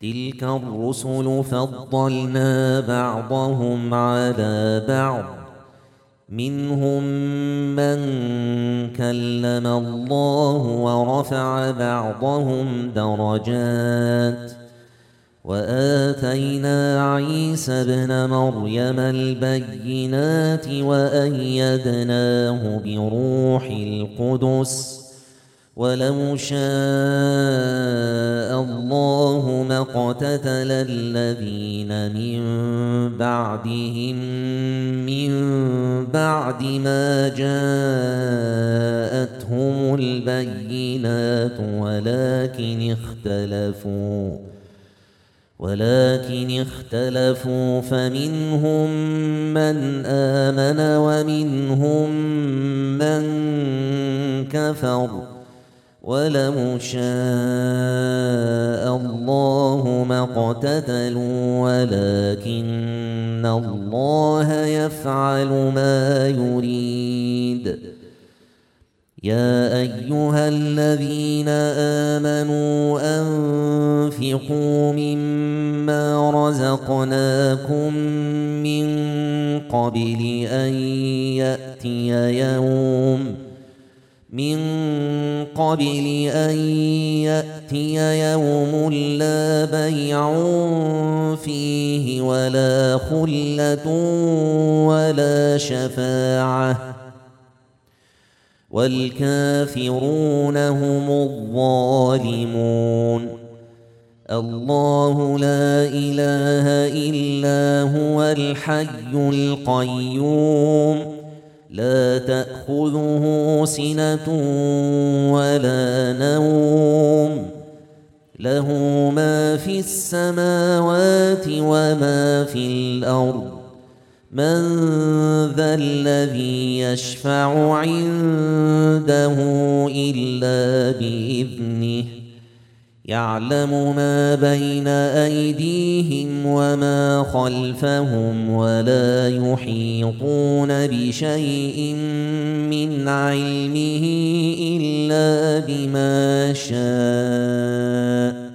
تلك الرسل فضلنا بعضهم على بعض منهم من كلم الله ورفع بعضهم درجات وآتينا عيسى ابن مريم البينات وأيدناه بروح القدس ولو شاء الله ما اقتتل الذين من بعدهم من بعد ما جاءتهم البينات ولكن اختلفوا فمنهم من آمن ومنهم من كفر ولو شاء الله ما اقتتلوا ولكن الله يفعل ما يريد. يا أيها الذين آمنوا أنفقوا مما رزقناكم من قبل أن يأتي يوم لا بيع فيه ولا خلة ولا شفاعة والكافرون هم الظالمون. الله لا إله إلا هو الحي القيوم لا تأخذه سنة ولا نوم له ما في السماوات وما في الأرض من ذا الذي يشفع عنده إلا بإذنه يعلم ما بين أيديهم وما خلفهم ولا يحيطون بشيء من علمه إلا بما شاء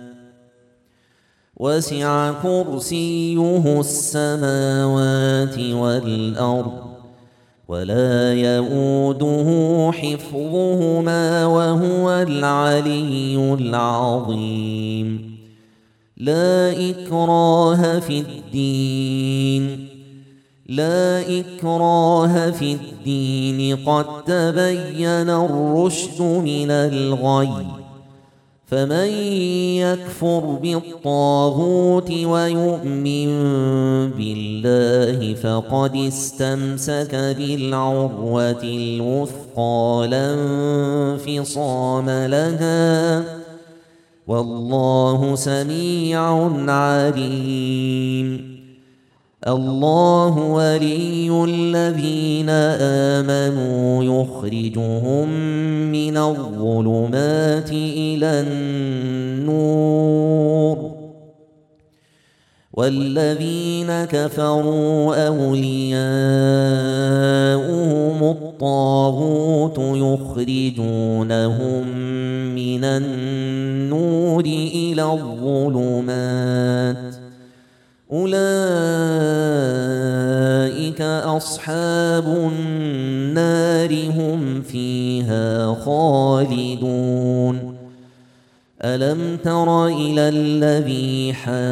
وسع كرسيه السماوات والأرض ولا يؤوده حفظهما وهو العلي العظيم. لا إكراه في الدين قد تبين الرشد من الغي فمن يكفر بالطاغوت ويؤمن بالله فقد استمسك بالعروة الوثقى لا انفصام لها والله سميع عليم. الله ولي الذين آمنوا يخرجهم من الظلمات إلى النور والذين كفروا أولياؤهم الطاغوت يخرجونهم من النور إلى الظلمات أولئك أصحاب النار هم فيها خالدون. ألم تر إلى الذي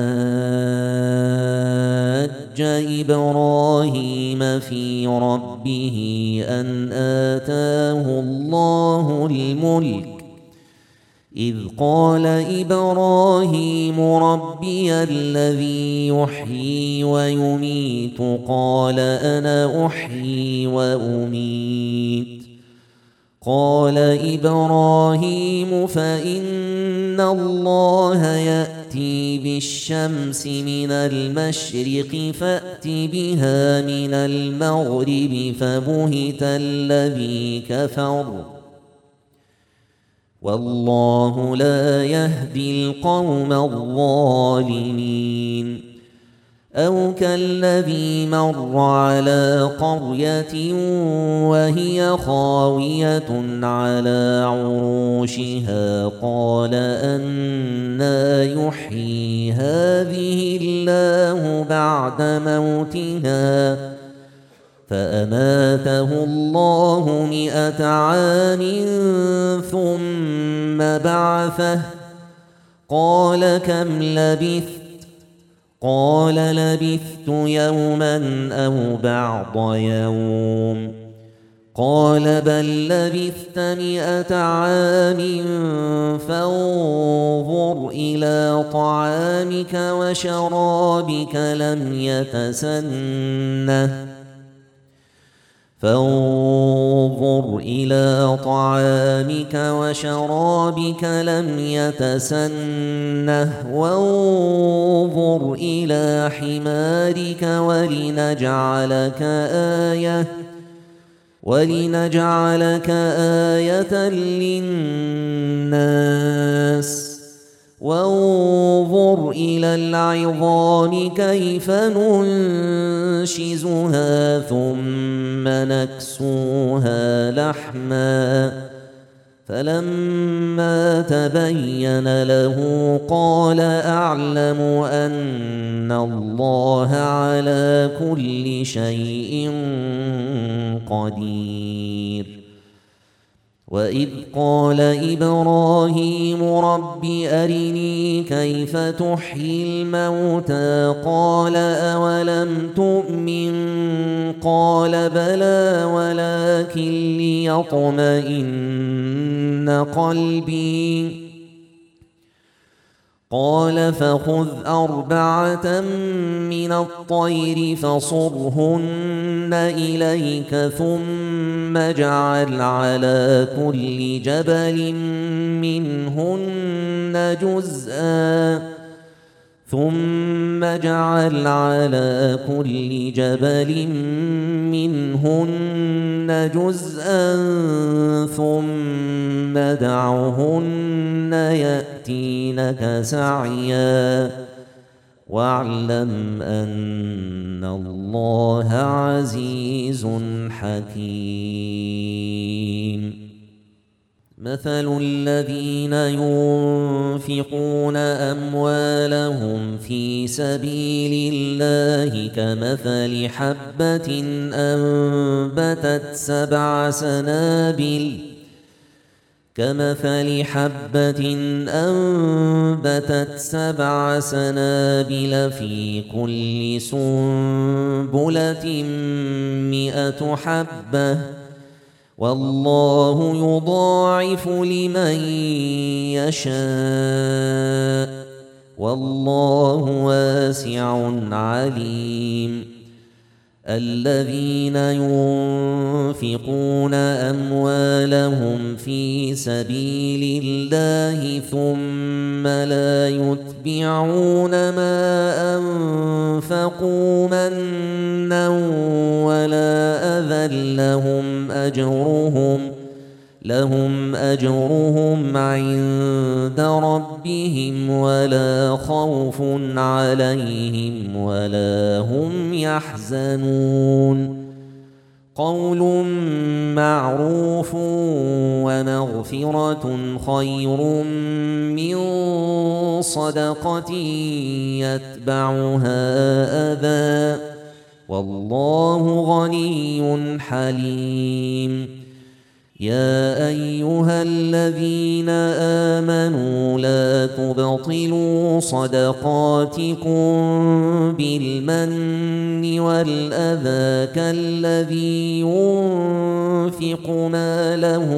حاج إبراهيم في ربه أن آتاه الله الملك إذ قال إبراهيم ربي الذي يحيي ويميت قال أنا أحيي وأميت قال إبراهيم فإن الله يأتي بالشمس من المشرق فأت بها من المغرب فبهت الذي كفر والله لا يهدي القوم الظالمين. أو كالذي مر على قرية وهي خاوية على عروشها قال أنى يحيي هذه الله بعد موتها فأماته الله 100 عام ثم بعثه قال كم لبثت قال لبثت يوما أو بعض يوم قال بل لبثت 100 عام فانظر إلى طعامك وشرابك لم يتسنه وانظر إلى حمارك ولنجعلك آية للناس وانظر إلى العظام كيف ننشزها ثم نكسوها لحما فلما تبين له قال أعلم أن الله على كل شيء قدير وإذ قال إبراهيم رب أرني كيف تحيي الموتى قال أولم تؤمن قال بلى ولكن ليطمئن قلبي قال فخذ 4 من الطير فصرهن إليك ثم اجعل على كل جبل منهن جزءا ثم دعهن يأتينك سعيا واعلم أن الله عزيز حكيم مثل الذين ينفقون أموالهم في سبيل الله كمثل حبة أنبتت 7 سنابل في كل سنبلة 100 حبة والله يضاعف لمن يشاء والله واسع عليم الذين ينفقون أموالهم في سبيل الله ثم لا يتبعون ما أنفقوا منا ولا أذى لهم أجرهم عند ربهم ولا خوف عليهم ولا هم يحزنون قول معروف ومغفرة خير من صدقة يتبعها أذى والله غني حليم يا أيها الذين آمنوا لا تبطلوا صدقاتكم بالمن والأذى كالذي ينفق ماله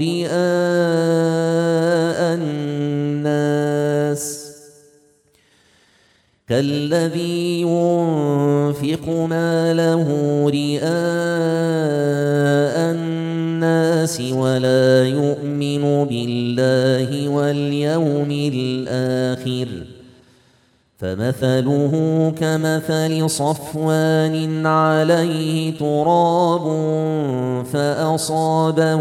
رئاء الناس ولا يؤمن بالله واليوم الآخر فمثله كمثل صفوان عليه تراب فأصابه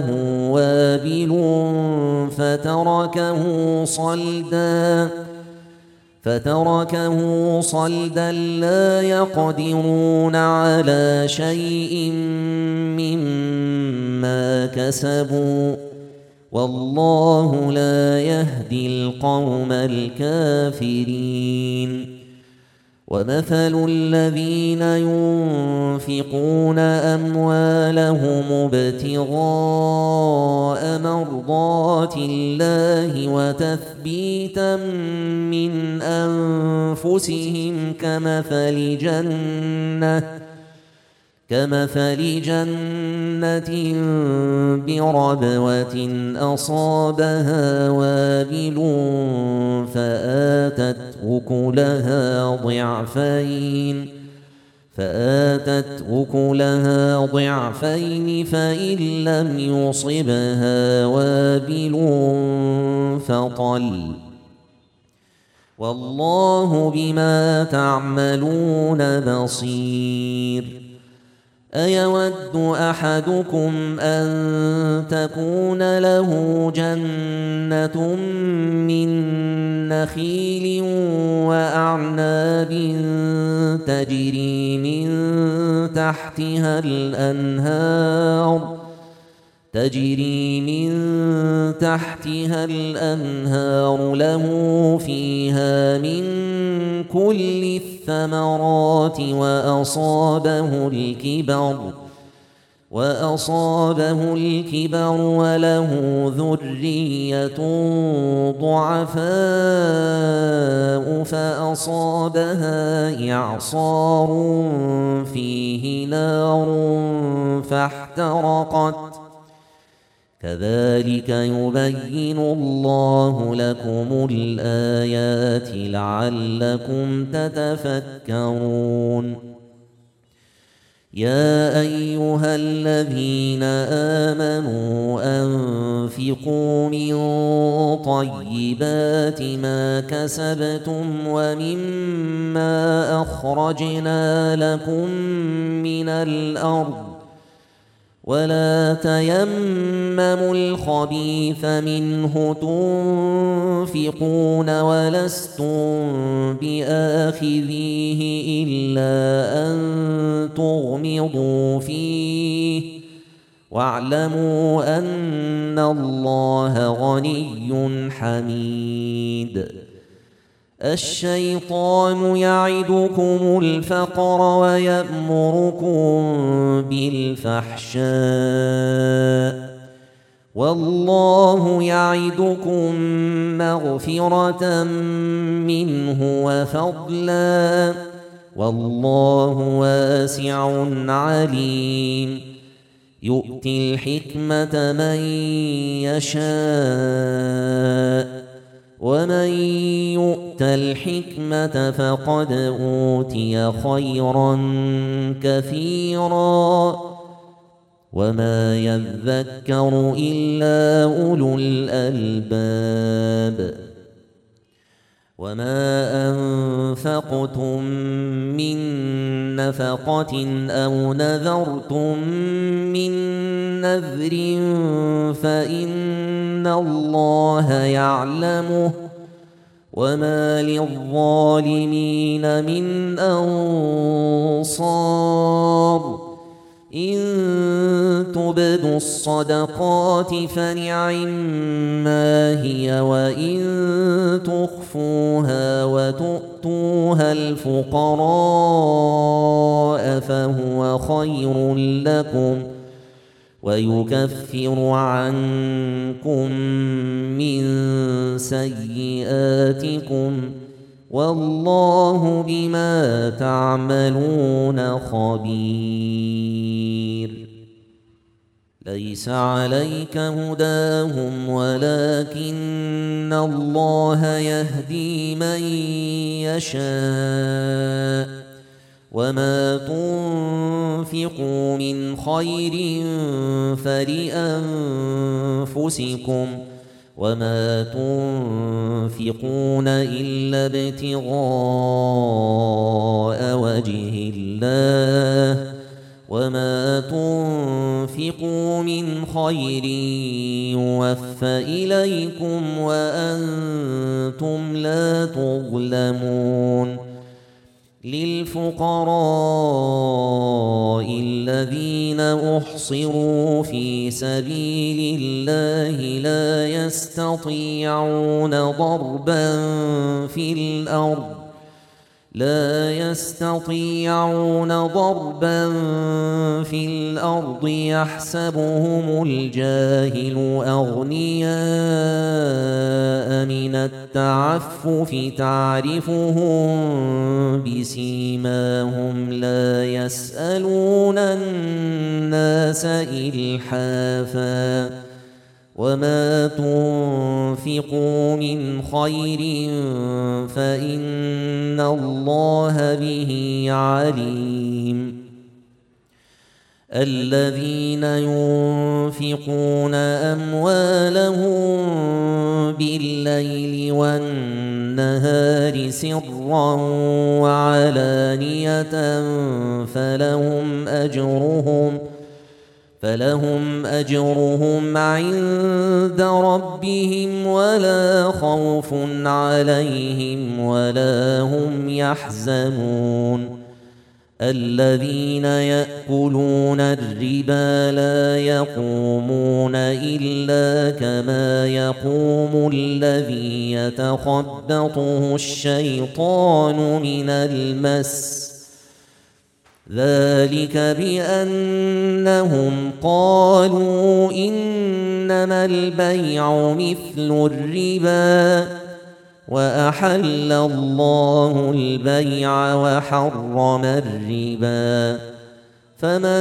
وابل فتركه صلدا فتركه صلدا لا يقدرون على شيء مما كسبوا والله لا يهدي القوم الكافرين ومثل الذين ينفقون أموالهم ابتغاء مرضات الله وتثبيتا من أنفسهم كمثل جنة بربوة أصابها وابل فآتت أكلها ضعفين فإن لم يصبها وابل فطل والله بما تعملون بصير أيود أحدكم أن تكون له جنة من نخيل وأعناب تجري من تحتها الأنهار له فيها من كل الثمرات وأصابه الكبر وله ذرية ضعفاء فأصابها إعصار فيه نار فاحترقت كذلك يبين الله لكم الآيات لعلكم تتفكرون يا أيها الذين آمنوا أنفقوا من طيبات ما كسبتم ومما أخرجنا لكم من الأرض ولا تيمموا الخبيث منه تنفقون ولستم بآخذيه إلا أن تغمضوا فيه واعلموا أن الله غني حميد الشيطان يعدكم الفقر ويأمركم بالفحشاء والله يعدكم مغفرة منه وفضلا والله واسع عليم يؤتي الحكمة من يشاء ومن يؤت الحكمة فقد أوتي خيرا كثيرا وما يذكر إلا أولو الألباب وما أنفقتم من نفقة أو نذرتم من نذر فإن الله يعلمه وما للظالمين من أنصار إن تبدوا الصدقات فنعما هي وإن تخفوها وتؤتوها الفقراء فهو خير لكم ويكفر عنكم من سيئاتكم والله بما تعملون خبير ليس عليك هداهم ولكن الله يهدي من يشاء وما تنفقوا من خير فلأنفسكم وما تنفقون إلا ابتغاء وجه الله وما تنفقوا من خير يوفى إليكم وأنتم وأنتم لا تظلمون للفقراء الذين أحصروا في سبيل الله لا يستطيعون ضربا في الأرض يحسبهم الجاهل أغنياء من التعفف تعرفهم بسيماهم لا يسألون الناس إلحافا وما تنفقوا من خير فإن الله به عليم الذين ينفقون أموالهم بالليل والنهار سرا وعلانية فلهم أجرهم عند ربهم ولا خوف عليهم ولا هم يحزنون الذين يأكلون الربا لا يقومون إلا كما يقوم الذي يتخبطه الشيطان من المس ذلك بأنهم قالوا إنما البيع مثل الربا وأحل الله البيع وحرم الربا فمن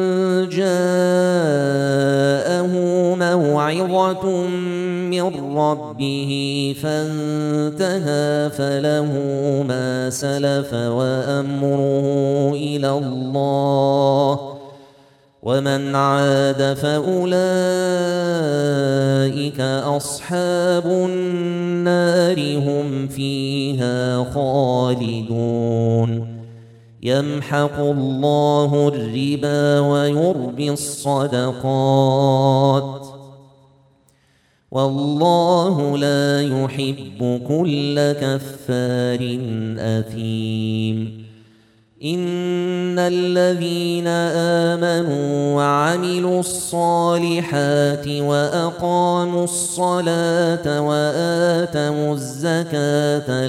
جاءه موعظة من ربه فانتهى فله ما سلف وأمره إلى الله ومن عاد فأولئك أصحاب النار هم فيها خالدون يمحق الله الربا ويربي الصدقات والله لا يحب كل كفار أثيم إن الذين آمنوا وعملوا الصالحات وأقاموا الصلاة وآتوا الزكاة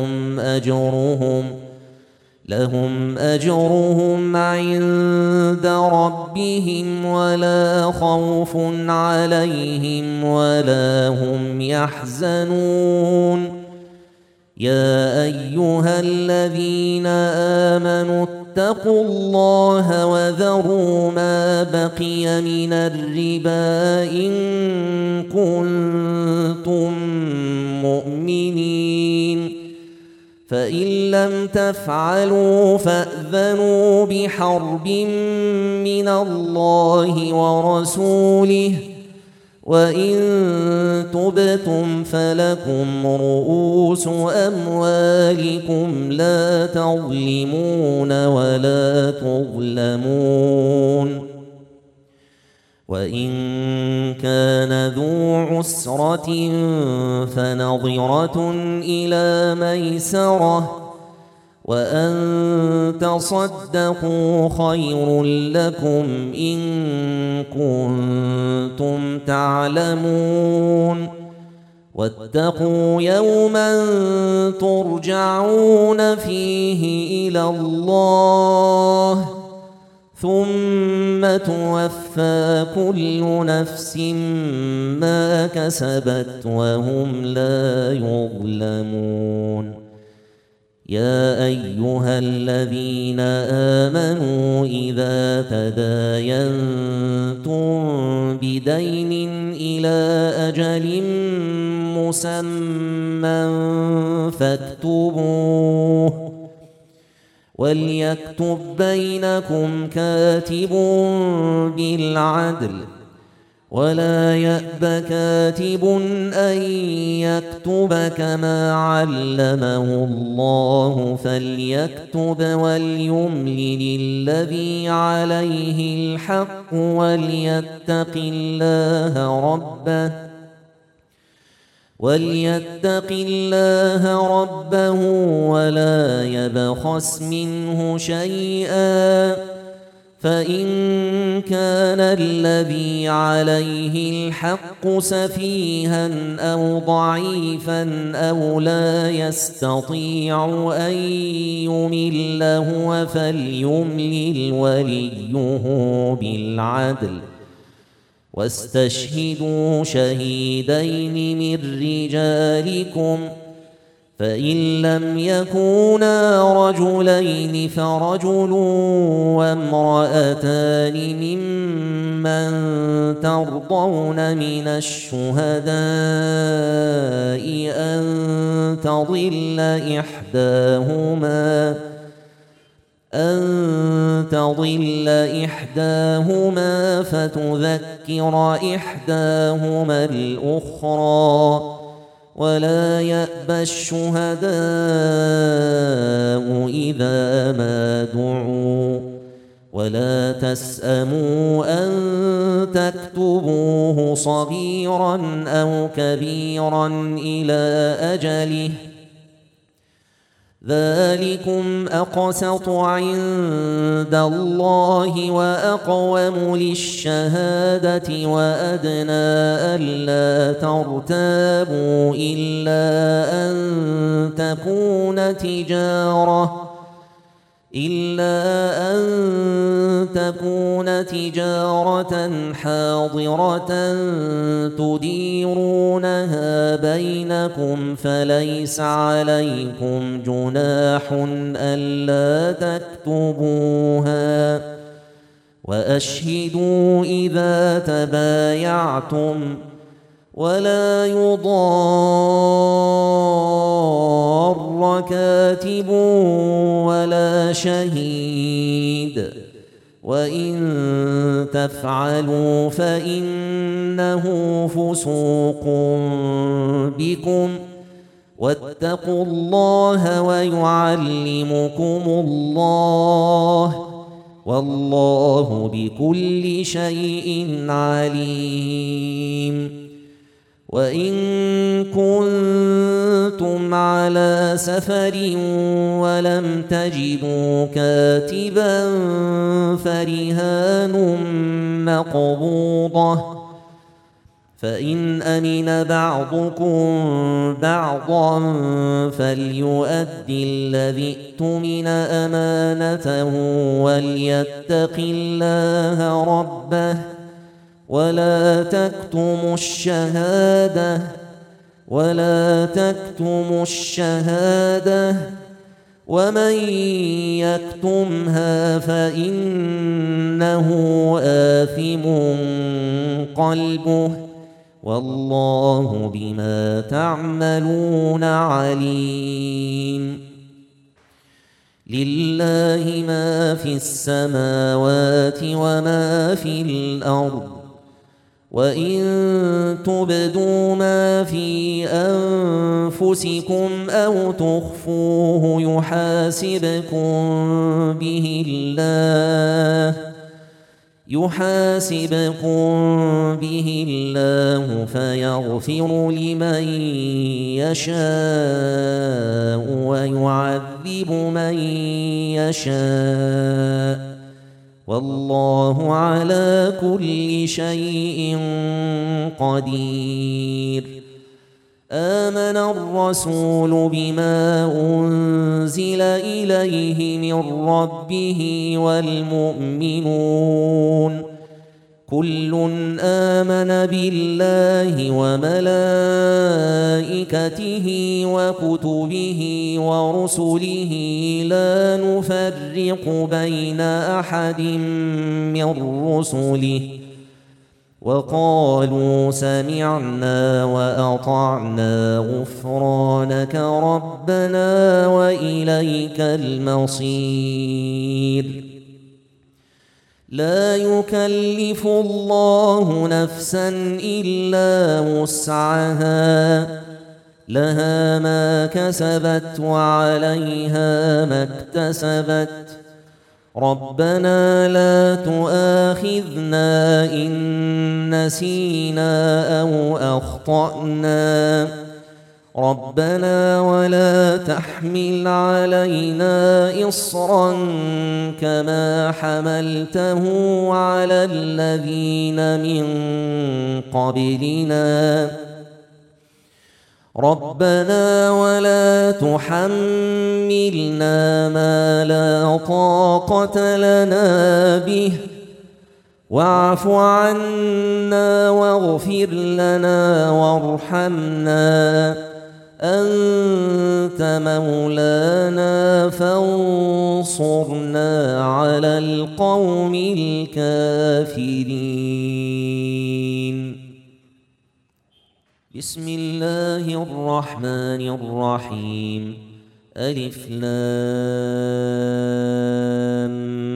لهم أجرهم عند ربهم ولا خوف عليهم ولا هم يحزنون يا أيها الذين آمنوا اتقوا الله وذروا ما بقي من الربا إن كنتم مؤمنين فإن لم تفعلوا فأذنوا بحرب من الله ورسوله وإن تبتم فلكم رؤوس أموالكم لا تظلمون ولا تظلمون وإن كان ذو عسرة فنظرة إلى ميسرة وأن تصدقوا خير لكم إن كنتم تعلمون واتقوا يوما ترجعون فيه إلى الله ثم توفى كل نفس ما كسبت وهم لا يظلمون يا أيها الذين آمنوا إذا تداينتم بدين إلى أجل مسمى فاكتبوه وليكتب بينكم كاتب بالعدل ولا يأب كاتب أن يكتب كما علمه الله فليكتب وليملل الذي عليه الحق وليتق الله ربه وليتق الله ربه ولا يبخس منه شيئا، فإن كان الذي عليه الحق سفيها أو ضعيفا أو لا يستطيع أن يمل هو فليملل وليه بالعدل، واستشهدوا شهيدين من رجالكم، فإن لم يكونا رجلين فرجل وامرأتان ممن ترضون من الشهداء أن تضل إحداهما فتذكر إحداهما الأخرى، ولا يأبى الشهداء إذا ما دعوا، ولا تسأموا أن تكتبوه صغيرا أو كبيرا إلى أجله، ذلكم أقسط عند الله وأقوم للشهادة وأدنى ألا ترتابوا إلا أن تكون تجارة حاضرة تديرونها بينكم، فليس عليكم جناح ألا تكتبوها، وأشهدوا إذا تبايعتم، ولا يضار كاتب ولا شهيد، وإن تفعلوا فإنه فسوق بكم، واتقوا الله ويعلمكم الله، والله بكل شيء عليم. وإن كنتم على سفر ولم تجدوا كاتبا فرهان مقبوضة، فإن أمن بعضكم بعضا فليؤدي الذي اؤتمن أمانته وليتق الله ربه، ولا تكتموا الشهادة، ومن يكتمها فإنه آثم قلبه، والله بما تعملون عليم. لله ما في السماوات وما في الأرض، وإن تبدوا ما في أنفسكم أو تخفوه يحاسبكم به الله فيغفر لمن يشاء ويعذب من يشاء، والله على كل شيء قدير. آمن الرسول بما أنزل إليه من ربه والمؤمنون كل آمن بالله وملائكته وكتبه ورسله لا نفرق بين أحد من رسله، وقالوا سمعنا وأطعنا غفرانك ربنا وإليك المصير. لا يكلف الله نفسا إلا وسعها، لها ما كسبت وعليها ما اكتسبت، ربنا لا تؤاخذنا إن نسينا أو أخطأنا، ربنا ولا تحمل علينا إصرا كما حملته على الذين من قبلنا ربنا ولا تحملنا ما لا طاقة لنا به واعف عنا واغفر لنا وارحمنا أنت مولانا فانصرنا على القوم الكافرين. بسم الله الرحمن الرحيم. ألف لام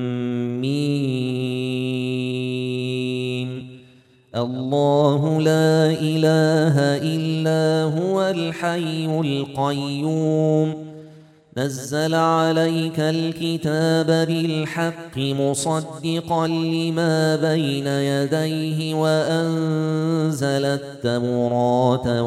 ميم. الله لا إله إلا هو الحي القيوم نزل عليك الكتاب بالحق مصدقا لما بين يديه وأنزل التوراة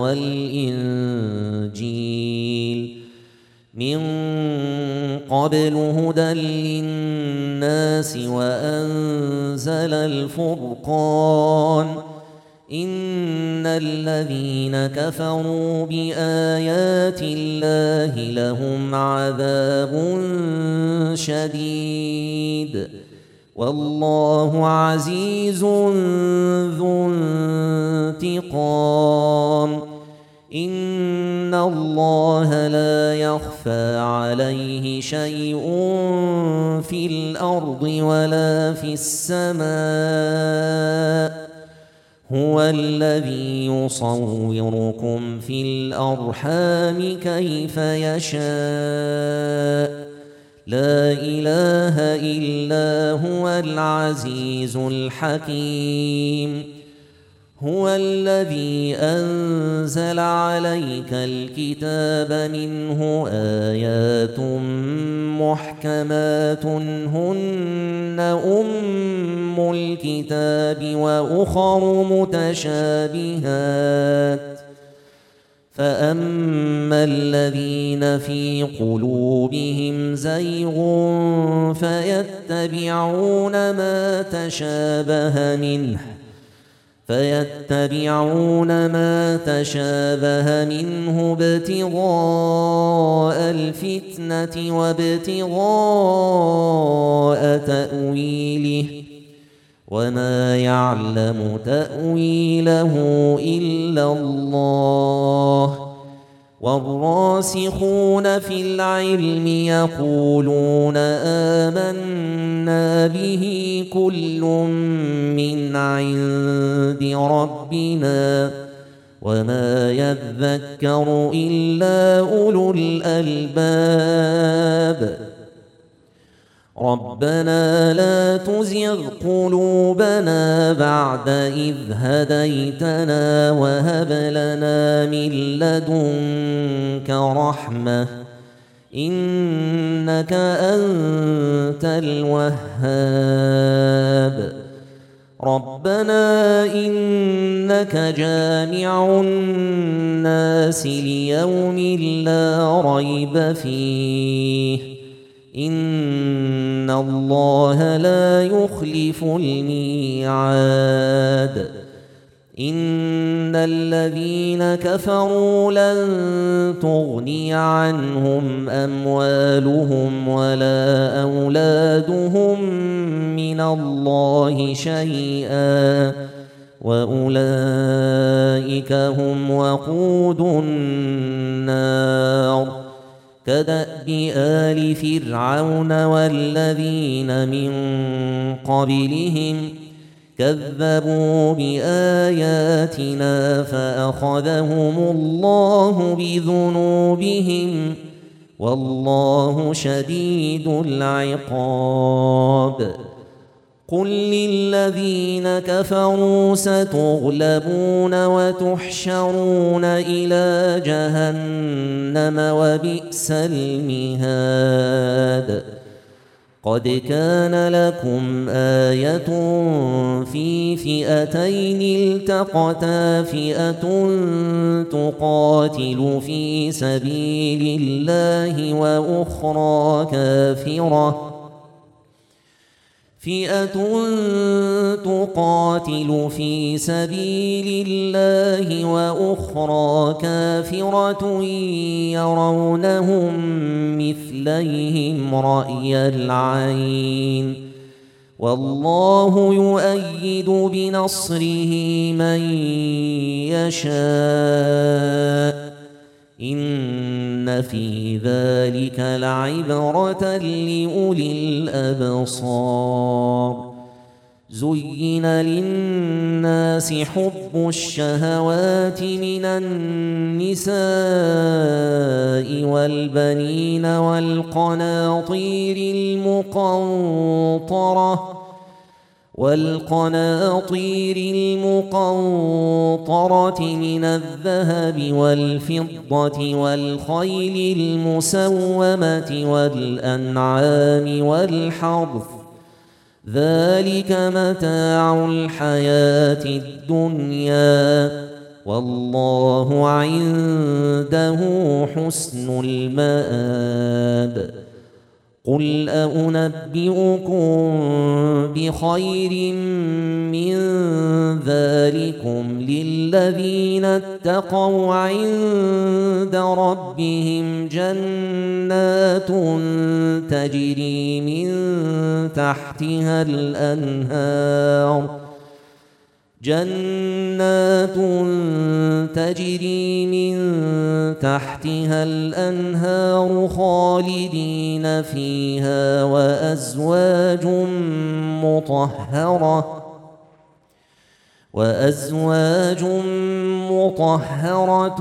والإنجيل من قبل هدى للناس وأنزل الفرقان إن الذين كفروا بآيات الله لهم عذاب شديد والله عزيز ذو انتقام. إن الله لا يخفى عليه شيء في الأرض ولا في السماء هو الذي يصوركم في الأرحام كيف يشاء لا إله إلا هو العزيز الحكيم. هو الذي أنزل عليك الكتاب منه آيات محكمات هن أم الكتاب وأخر متشابهات فأما الذين في قلوبهم زيغ فيتبعون ما تشابه منه ابتغاء الفتنة وابتغاء تأويله وما يعلم تأويله إلا الله والراسخون في العلم يقولون آمنا به كل من عند ربنا وما يذكر إلا أولو الألباب. ربنا لا تزغ قلوبنا بعد إذ هديتنا وهب لنا من لدنك رحمة إنك أنت الوهاب. ربنا إنك جامع الناس ليوم لا ريب فيه إن الله لا يخلف الميعاد. إن الذين كفروا لن تغني عنهم أموالهم ولا أولادهم من الله شيئا وأولئك هم وقود النار كدأب آل فرعون والذين من قبلهم كذبوا بآياتنا فأخذهم الله بذنوبهم والله شديد العقاب. قل للذين كفروا ستغلبون وتحشرون إلى جهنم وبئس المهاد. قد كان لكم آية في فئتين التقتا فئة تقاتل في سبيل الله وأخرى كافرة يرونهم مثليهم رأي العين والله يؤيد بنصره من يشاء إن في ذلك لعبرة لأولي الأبصار زين للناس حب الشهوات من النساء والبنين والقناطير المقنطرة من الذهب والفضة والخيل المسومة والأنعام والحرث ذلك متاع الحياة الدنيا والله عنده حسن المآب قل أنبئكم بخير من ذلكم للذين اتقوا عند ربهم جنات تجري من تحتها الأنهار خالدين فيها وأزواج مطهرة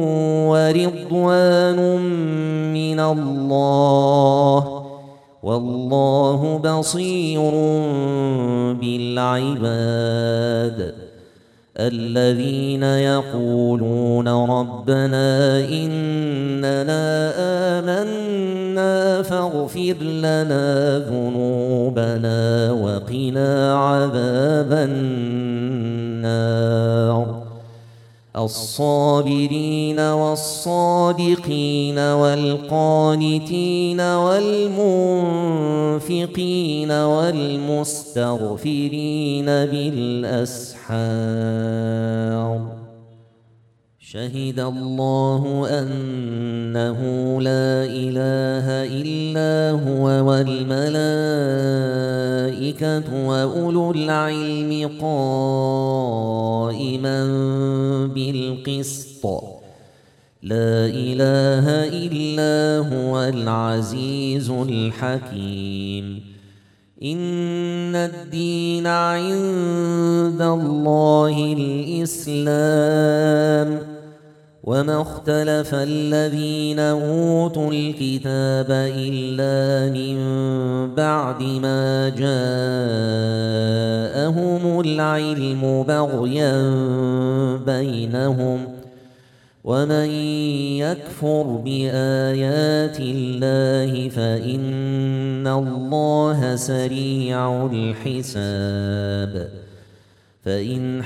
ورضوان من الله والله بصير بالعباد الذين يقولون ربنا إننا آمنا فاغفر لنا ذنوبنا وقنا عذاب النار الصابرين والصادقين والقانتين والمنفقين والمستغفرين بالأسحار شهد الله أنه لا إله إلا هو والملائكة وأولو العلم قائما بالقسط لا إله إلا هو العزيز الحكيم إن الدين عند الله الإسلام وما اختلف الذين أوتوا الكتاب إلا من بعد ما جاءهم العلم بغيا بينهم ومن يكفر بآيات الله فإن الله سريع الحساب فإن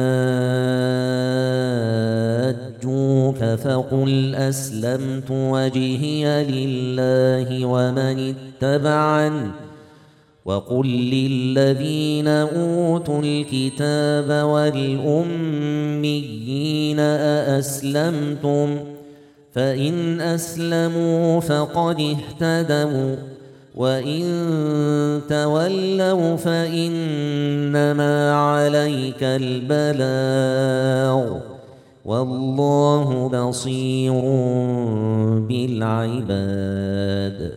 حاجوك فقل أسلمت وجهي لله ومن اتبعني وقل للذين أوتوا الكتاب والأميين أأسلمتم فإن أسلموا فقد اهتدوا وإن تولوا فإنما عليك البلاغ والله بصير بالعباد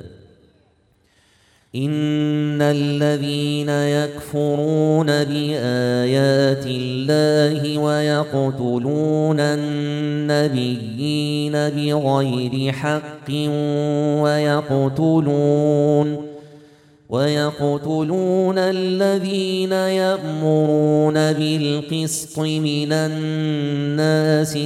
إن الذين يكفرون بآيات الله ويقتلون النبيين بغير حق ويقتلون الذين يأمرون بالقسط من الناس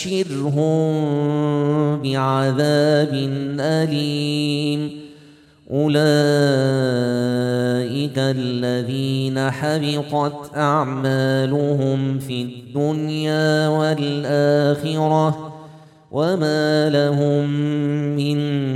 فبشرهم بعذاب أليم أولئك الذين حبطت أعمالهم في الدنيا والآخرة وما لهم من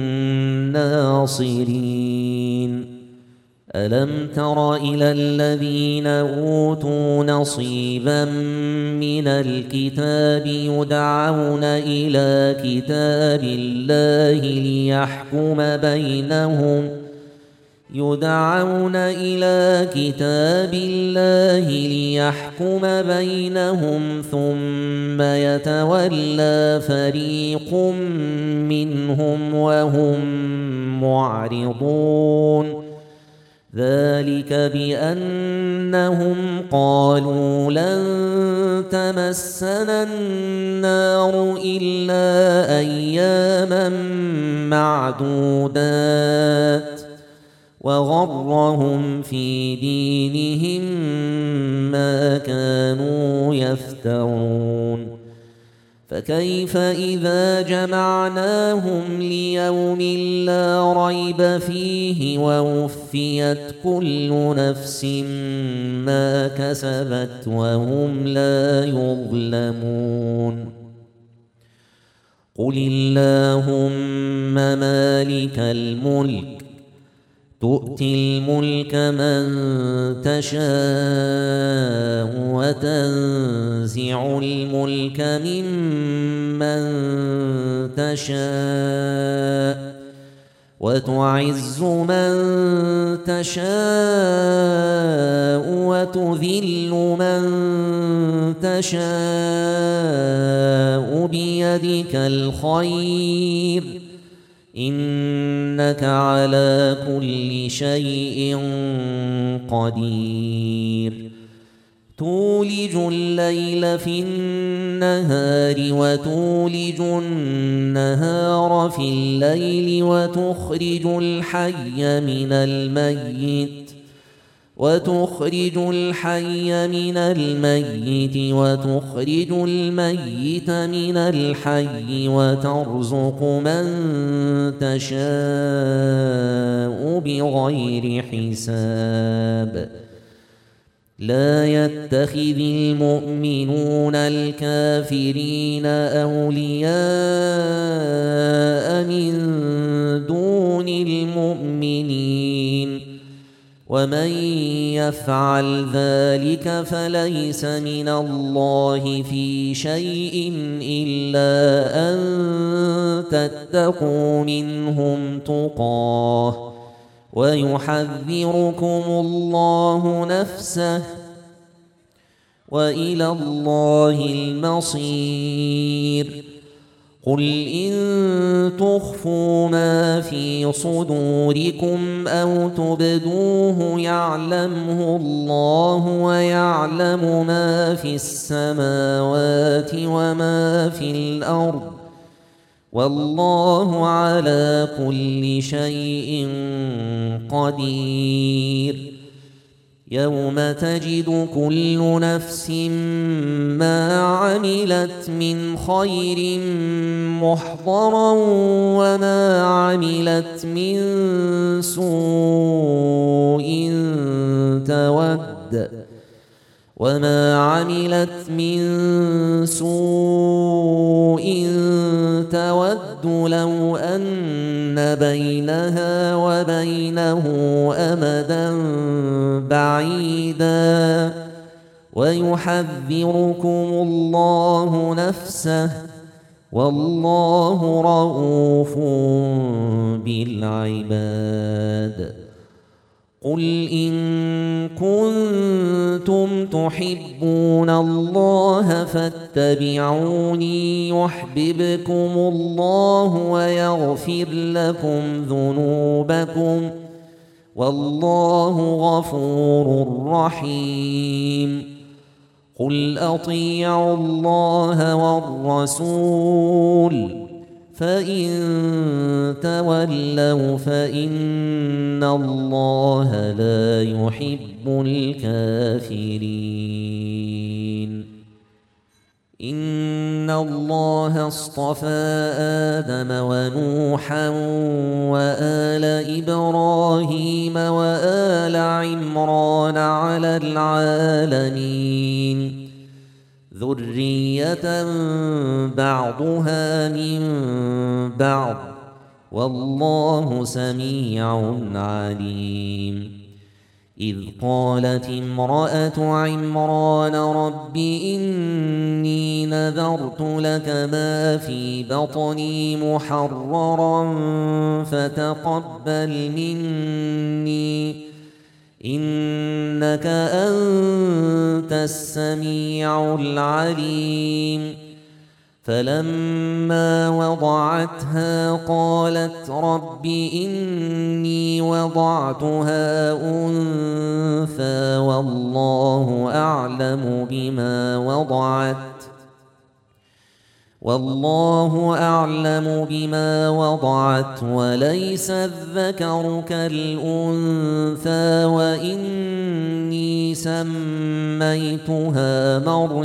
ناصرين. ألم تر إلى الذين أوتوا نصيبا من الكتاب يدعون إلى كتاب الله ليحكم بينهم ثم يتولى فريق منهم وهم معرضون. ذلك بأنهم قالوا لن تمسنا النار إلا أياما معدودات وغرهم في دينهم ما كانوا يفترون. فكيف إذا جمعناهم ليوم لا ريب فيه ووفيت كل نفس ما كسبت وهم لا يظلمون. قل اللهم مالك الملك تؤتي الملك من تشاء وتنزع الملك ممن تشاء وتعز من تشاء وتذل من تشاء بيدك الخير إنك على كل شيء قدير. تولج الليل في النهار وتولج النهار في الليل وتخرج الحي من الميت وتخرج الميت من الحي وترزق من تشاء بغير حساب. لا يتخذ المؤمنون الكافرين أولياء من دون المؤمنين ومن يفعل ذلك فليس من الله في شيء إلا أن تتقوا منهم تقاه ويحذركم الله نفسه وإلى الله المصير. قل إن تخفوا ما في صدوركم أو تبدوه يعلمه الله ويعلم ما في السماوات وما في الأرض والله على كل شيء قدير. يوم تجد كل نفس ما عملت من خير محضرا وما عملت من سوء تود لو أن بينها وبينه أمدا بعيدا ويحذركم الله نفسه والله رؤوف بالعباد. قل إن كنتم تحبون الله فاتبعوني يحببكم الله ويغفر لكم ذنوبكم والله غفور رحيم. قل أطيعوا الله والرسول فإن تولوا فإن الله لا يحب الكافرين. إن الله اصطفى آدم ونوحا وآل إبراهيم وآل عمران على العالمين ذرية بعضها من بعض والله سميع عليم. إذ قالت امرأة عمران رب إني نذرت لك ما في بطني محررا فتقبل مني إنك أنت السميع العليم. فلما وضعتها قالت رب إني وضعتها أنثى والله أعلم بما وضعت وليس الذكر كالأنثى وإني سميتها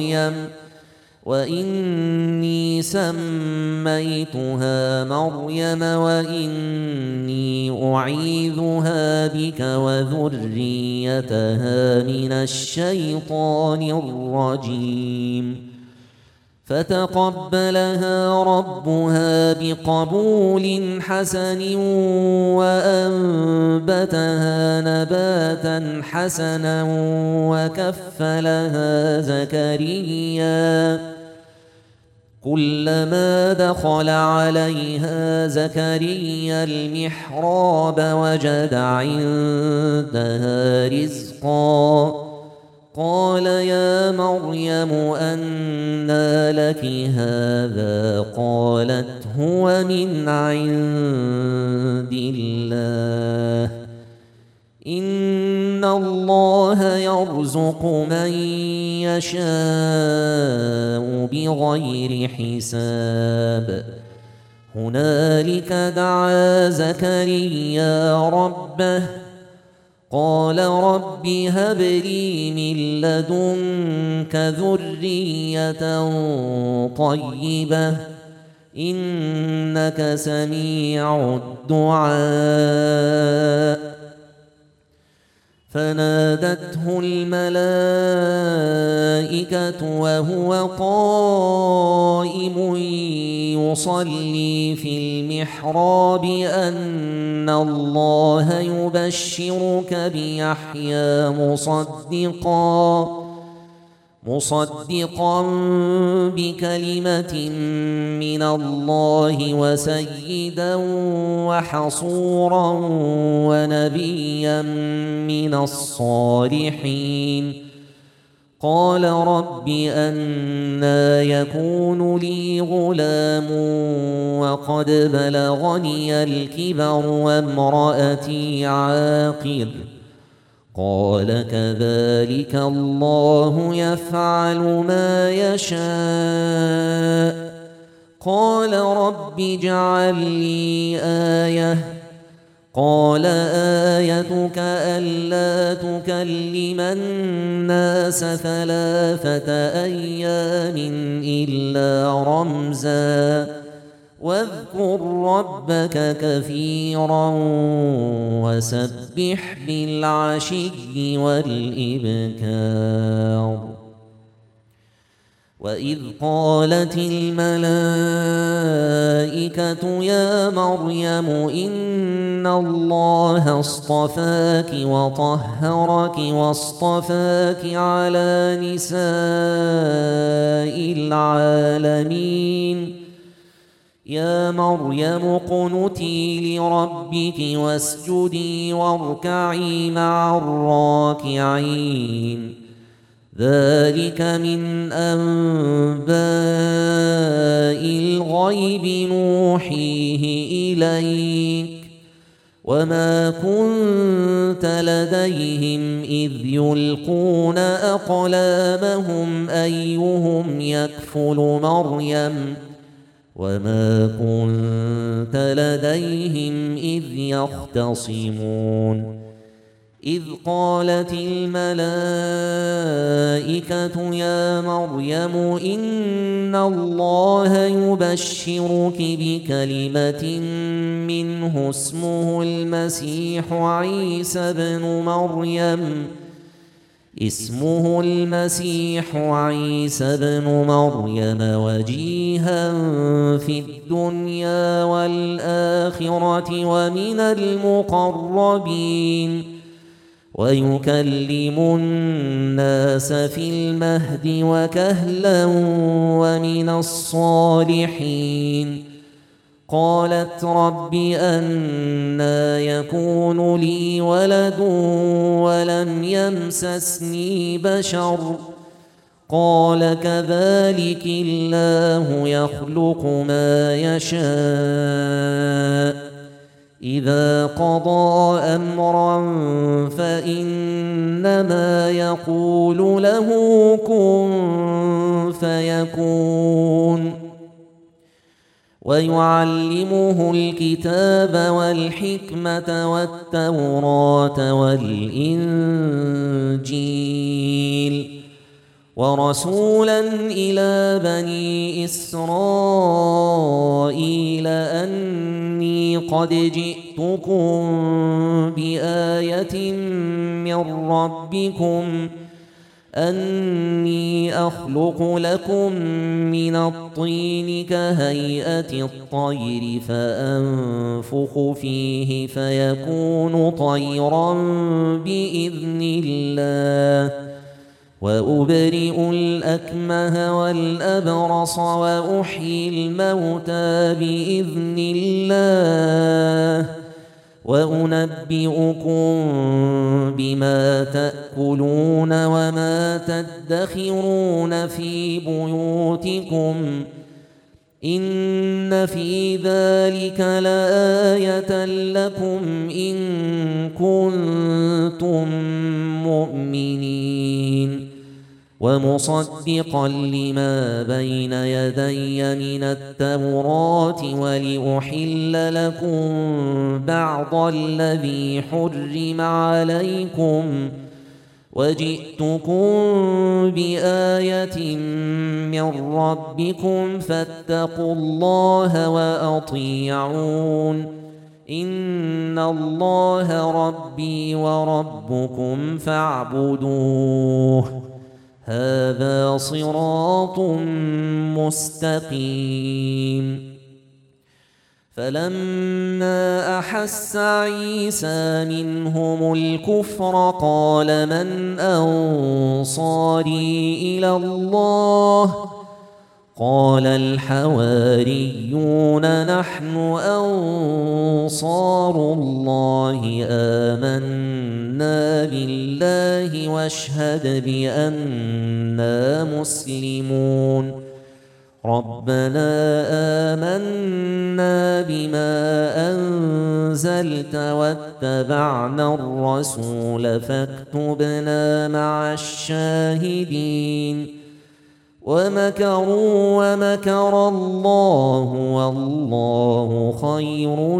مريم وإني أعيذها بك وذريتها من الشيطان الرجيم. فتقبلها ربها بقبول حسن وأنبتها نباتا حسنا وكفلها زكريا. كلما دخل عليها زكريا المحراب وجد عندها رزقا قال يا مريم أنى لك هذا قالت هو من عند الله إن الله يرزق من يشاء بغير حساب. هنالك دعا زكريا ربه قال رب هب لي من لدنك ذرية طيبة إنك سميع الدعاء. فنادته الملائكة وهو قائم يصلي في المحراب أن الله يبشرك بيحيى مصدقا بكلمة من الله وسيدا وحصورا ونبيا من الصالحين. قال رب أنى يكون لي غلام وقد بلغني الكبر وامرأتي عاقر قال كذلك الله يفعل ما يشاء. قال رب اجعل لي آية قال آيتك ألا تكلم الناس 3 أيام إلا رمزا واذكر ربك كثيرا وسبح بالعشي والإبكار. وإذ قالت الملائكة يا مريم إن الله اصطفاك وطهرك واصطفاك على نساء العالمين. يا مريم اقنتي لربك واسجدي واركعي مع الراكعين. ذلك من أنباء الغيب نوحيه إليك وما كنت لديهم إذ يلقون أقلامهم أيهم يكفل مريم وما كنت لديهم إذ يختصمون. إذ قالت الملائكة يا مريم إن الله يبشرك بكلمة منه اسمه المسيح عيسى بن مريم وجيها في الدنيا والآخرة ومن المقربين ويكلم الناس في المهد وكهلا ومن الصالحين. قالت رب أنى يكون لي ولد ولم يمسسني بشر قال كذلك الله يخلق ما يشاء إذا قضى أمرا فإنما يقول له كن فيكون. ويعلمه الكتاب والحكمة والتوراة والإنجيل ورسولا إلى بني إسرائيل أني قد جئتكم بآية من ربكم أني أخلق لكم من الطين كهيئة الطير فأنفخ فيه فيكون طيرا بإذن الله وأبرئ الأكمه والأبرص وأحيي الموتى بإذن الله وأنبئكم بما تأكلون وما تدخرون في بيوتكم إن في ذلك لآية لكم إن كنتم مؤمنين. ومصدقا لما بين يدي من التوراة ولأحل لكم بعض الذي حرم عليكم وجئتكم بآية من ربكم فاتقوا الله وأطيعون إن الله ربي وربكم فاعبدوه هذا صراط مستقيم. فلما أحس عيسى منهم الكفر قال من أنصاري إلى الله قال الحواريون نحن أنصار الله آمنا بالله واشهد بأننا مسلمون. ربنا آمنا بما أنزلت واتبعنا الرسول فاكتبنا مع الشاهدين. ومكروا ومكر الله والله خير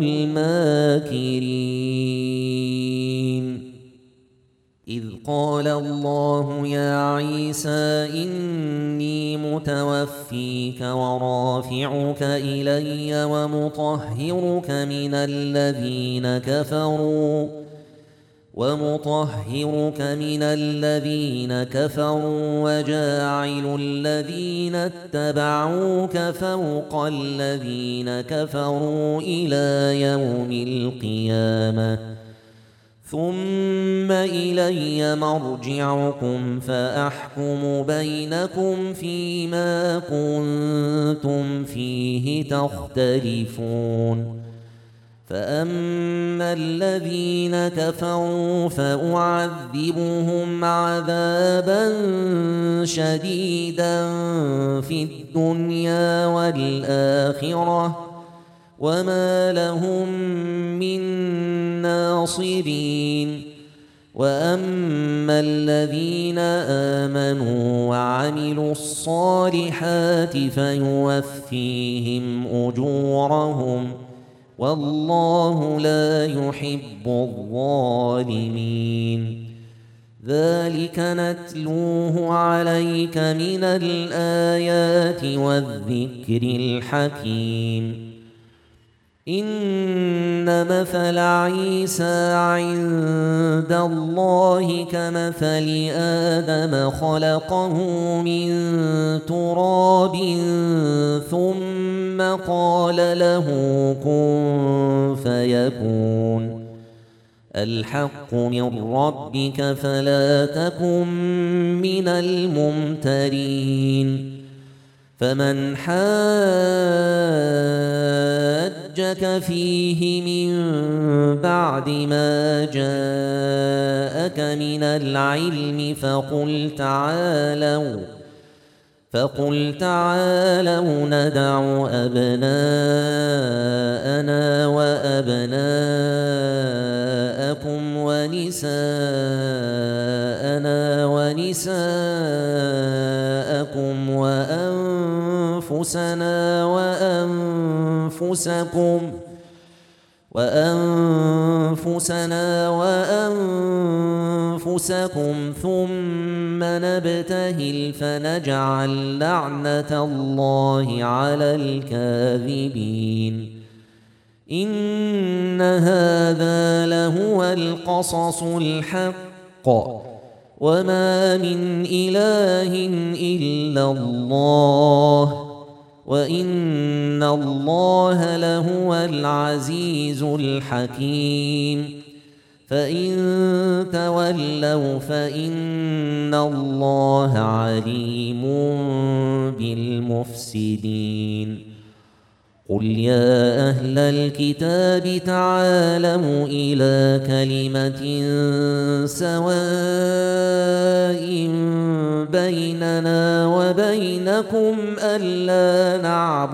الماكرين. إذ قال الله يا عيسى إني متوفيك ورافعك إلي ومطهرك من الذين كفروا وجاعل الذين اتبعوك فوق الذين كفروا إلى يوم القيامة ثم إلي مرجعكم فأحكم بينكم فيما كنتم فيه تختلفون. فأما الذين كفروا فأعذبهم عذابا شديدا في الدنيا والآخرة وما لهم من ناصرين. وأما الذين آمنوا وعملوا الصالحات فيوفيهم أجورهم والله لا يحب الظالمين. ذلك نتلوه عليك من الآيات والذكر الحكيم. إن مثل عيسى عند الله كمثل آدم خلقه من تراب ثم قال له كن فيكون. الحق من ربك فلا تكن من الممترين. فمن حاجك فيه من بعد ما جاءك من العلم فقل تعالوا ندع أبناءنا وأبناءكم ونساءنا ونساءكم وأنفسنا وأنفسكم ثم نبتهل فنجعل لعنة الله على الكاذبين. إن هذا لهو القصص الحق وما من إله إلا الله وإن الله لهو العزيز الحكيم. فإن تولوا فإن الله عليم بالمفسدين. قل يا أهل الكتاب تعالوا إلى كلمة سواء بيننا وبينكم ألا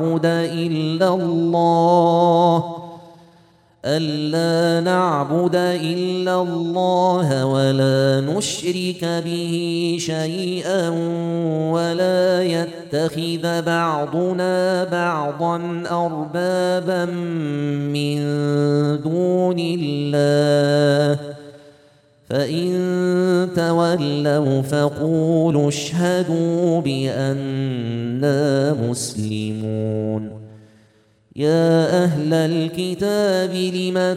نعبد إلا الله ولا نشرك به شيئا ولا يتخذ بعضنا بعضا أربابا من دون الله. فإن تولوا فقولوا اشهدوا بأننا مسلمون. يا أهل الكتاب لم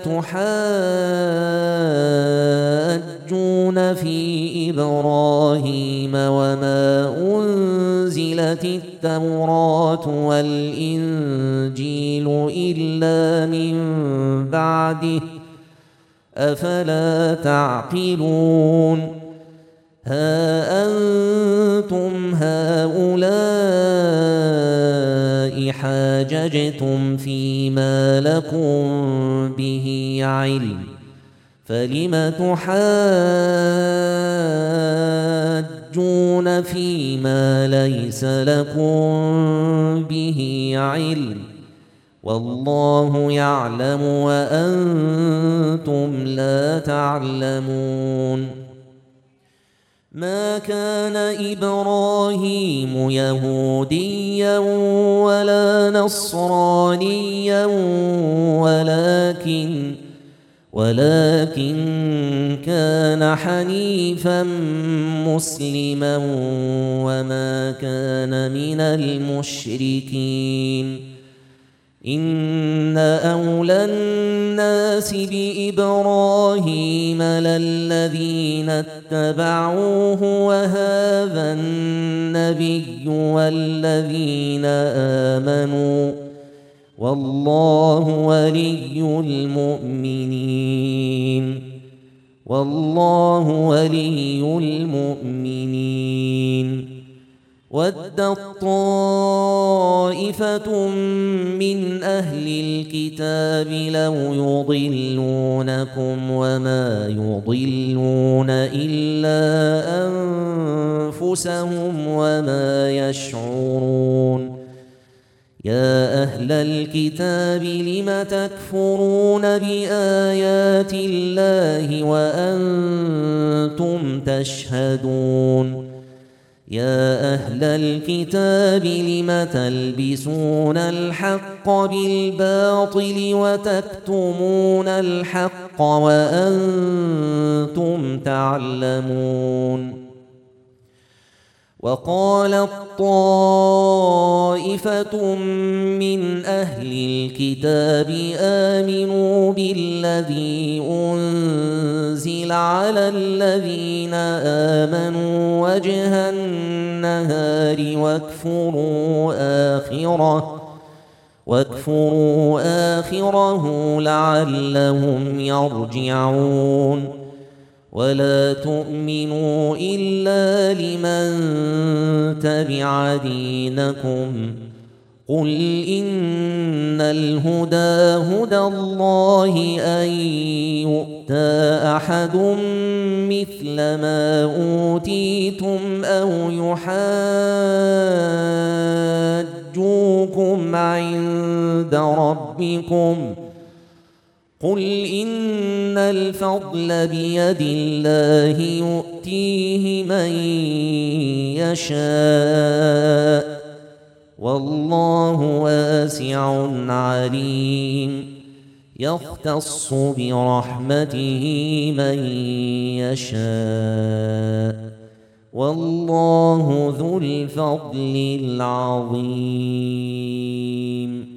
تحاجون في إبراهيم وما أنزلت التوراة والإنجيل إلا من بعده أفلا تعقلون. ها أنتم هؤلاء حاججتم فيما لكم به علم فلم تحاجون فيما ليس لكم به علم والله يعلم وأنتم لا تعلمون. ما كان إبراهيم يهوديا ولا نصرانيا ولكن كان حنيفا مسلما وما كان من المشركين. إن أولى الناس بإبراهيم للذين اتبعوه وهذا النبي والذين آمنوا والله ولي المؤمنين. ودت طائفة من أهل الكتاب لو يضلونكم وما يضلون إلا أنفسهم وما يشعرون. يا أهل الكتاب لم تكفرون بآيات الله وأنتم تشهدون. يا أهل الكتاب لم تلبسون الحق بالباطل وتكتمون الحق وأنتم تعلمون وقالت طائفة من أهل الكتاب آمنوا بالذي أنزل على الذين آمنوا وجه النهار واكفروا آخره لعلهم يرجعون ولا تؤمنوا إلا لمن تبع دينكم قل إن الهدى هدى الله أن يؤتى أحد مثل ما أوتيتم أو يحاجوكم عند ربكم قل إن الفضل بيد الله يؤتيه من يشاء والله واسع عليم يختص برحمته من يشاء والله ذو الفضل العظيم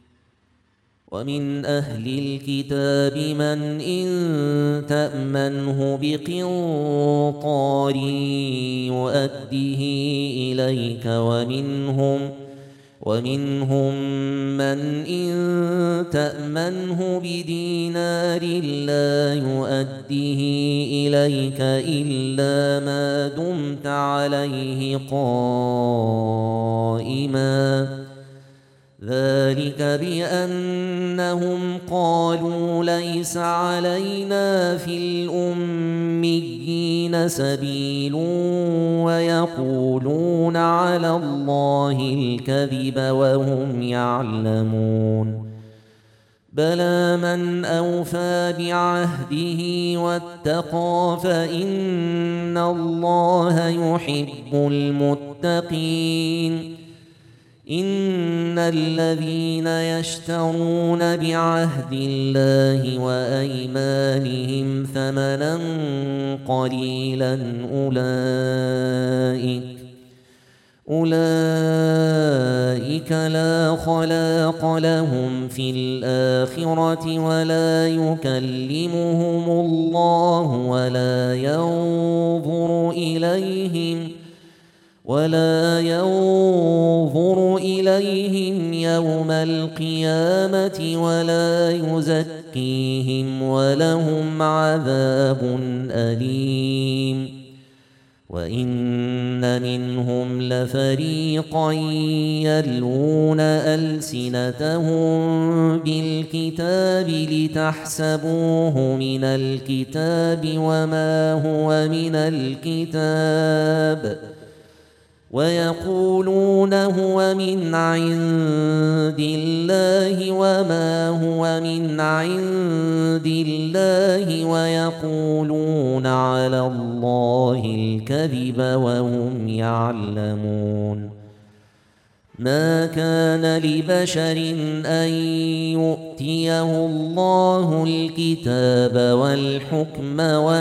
ومن أهل الكتاب من إن تأمنه بقنطار يؤديه إليك ومنهم من إن تأمنه بدينار لا يؤديه إليك إلا ما دمت عليه قائما ذلك بأنهم قالوا ليس علينا في الأميين سبيل ويقولون على الله الكذب وهم يعلمون بلى من أوفى بعهده واتقى فإن الله يحب المتقين إن الذين يشترون بعهد الله وأيمانهم ثمنا قليلا أولئك لا خلاق لهم في الآخرة ولا يكلمهم الله ولا ينظر إليهم يوم القيامة ولا يزكيهم ولهم عذاب أليم وإن منهم لفريقا يلوون ألسنتهم بالكتاب لتحسبوه من الكتاب وما هو من الكتاب ويقولون هو من عند الله وما هو من عند الله ويقولون على الله الكذب وهم يعلمون ما كان لبشر أن يؤتيه الله الكتاب والحكم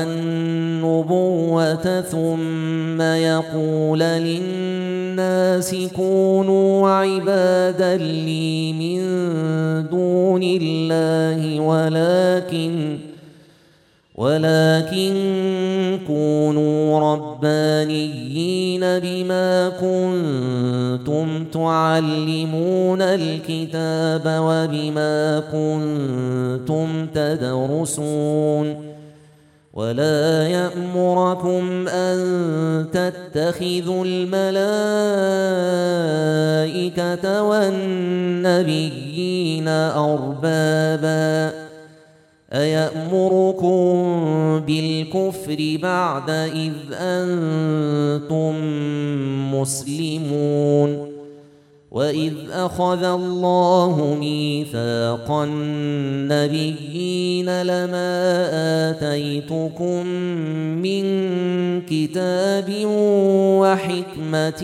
والنبوة ثم يقول للناس كونوا عبادا لي من دون الله ولكن كونوا ربانيين بما كنتم تعلمون الكتاب وبما كنتم تدرسون ولا يأمركم أن تتخذوا الملائكة والنبيين أربابا أيأمركم بالكفر بعد إذ أنتم مسلمون وإذ أخذ الله ميثاق النبيين لما آتيتكم من كتاب وحكمة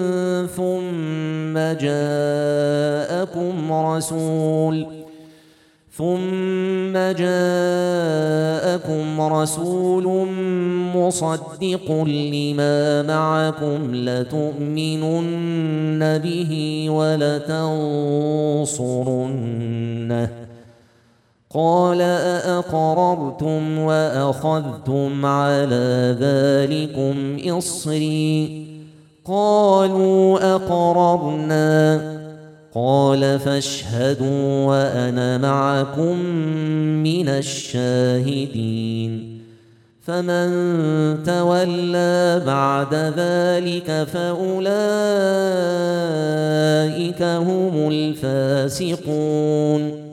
ثم جاءكم رسول مصدق لما معكم لتؤمنن به ولتنصرنه قال أأقررتم وأخذتم على ذلكم إصري قالوا أقررنا قال فاشهدوا وأنا معكم من الشاهدين فمن تولى بعد ذلك فأولئك هم الفاسقون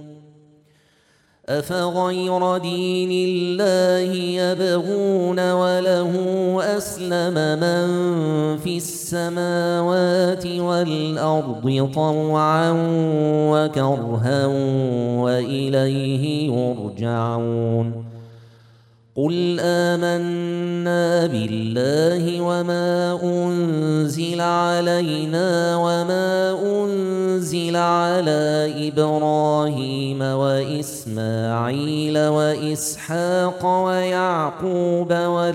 أفغير دين الله يبغون وله أسلم من في السماوات والأرض طوعا وكرها وإليه يرجعون قل آمنا بالله وما أنزل علينا وما أنزل على إبراهيم وإسماعيل وإسحاق ويعقوب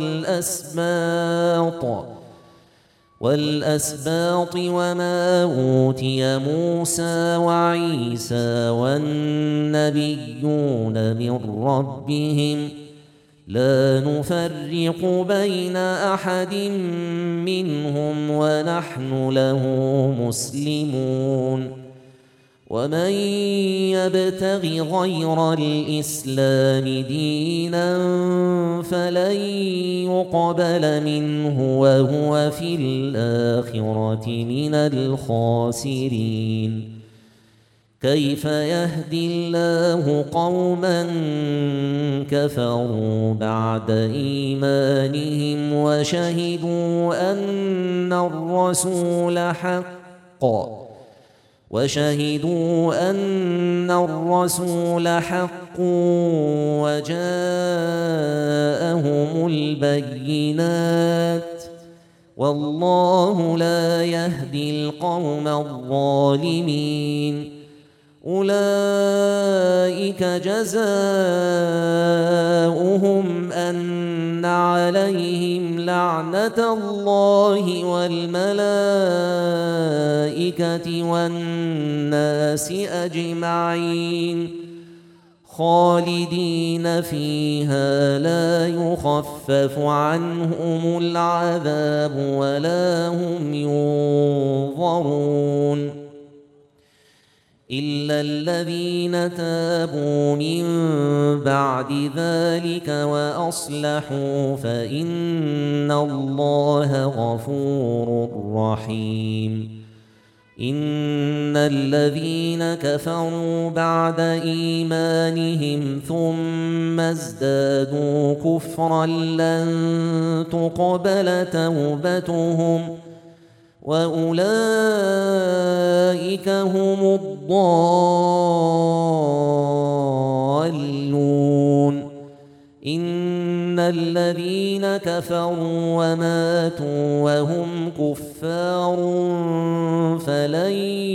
والأسباط وما أوتي موسى وعيسى والنبيون من ربهم لا نفرق بين أحد منهم ونحن له مسلمون ومن يبتغ غير الإسلام دينا فلن يقبل منه وهو في الآخرة من الخاسرين كيف يهدي الله قوما كفروا بعد إيمانهم وشهدوا أن الرسول حق وجاءهم البينات والله لا يهدي القوم الظالمين أولئك جزاؤهم أن عليهم لعنة الله والملائكة والناس أجمعين خالدين فيها لا يخفف عنهم العذاب ولا هم ينظرون إلا الذين تابوا من بعد ذلك وأصلحوا فإن الله غفور رحيم إن الذين كفروا بعد إيمانهم ثم ازدادوا كفرا لن تقبل توبتهم وأولئك هم الضالون إن الذين كفروا وماتوا وهم كفار فلن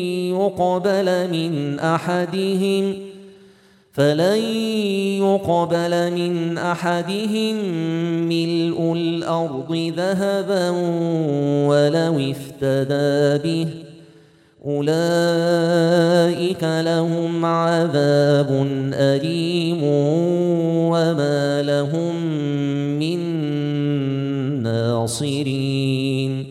يقبل من أحدهم ملء الأرض ذهبا ولو افتدى به أولئك لهم عذاب أليم وما لهم من ناصرين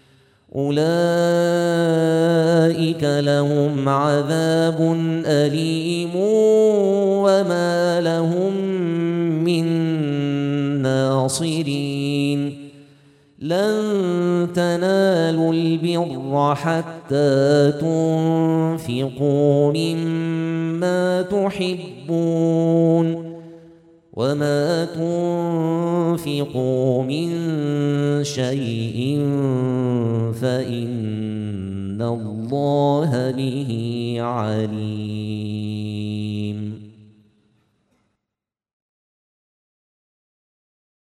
أولئك لهم عذاب أليم وما لهم من ناصرين لن تنالوا البر حتى تنفقوا مما تحبون وما تنفقوا من شيء فإن إن الله به عليم.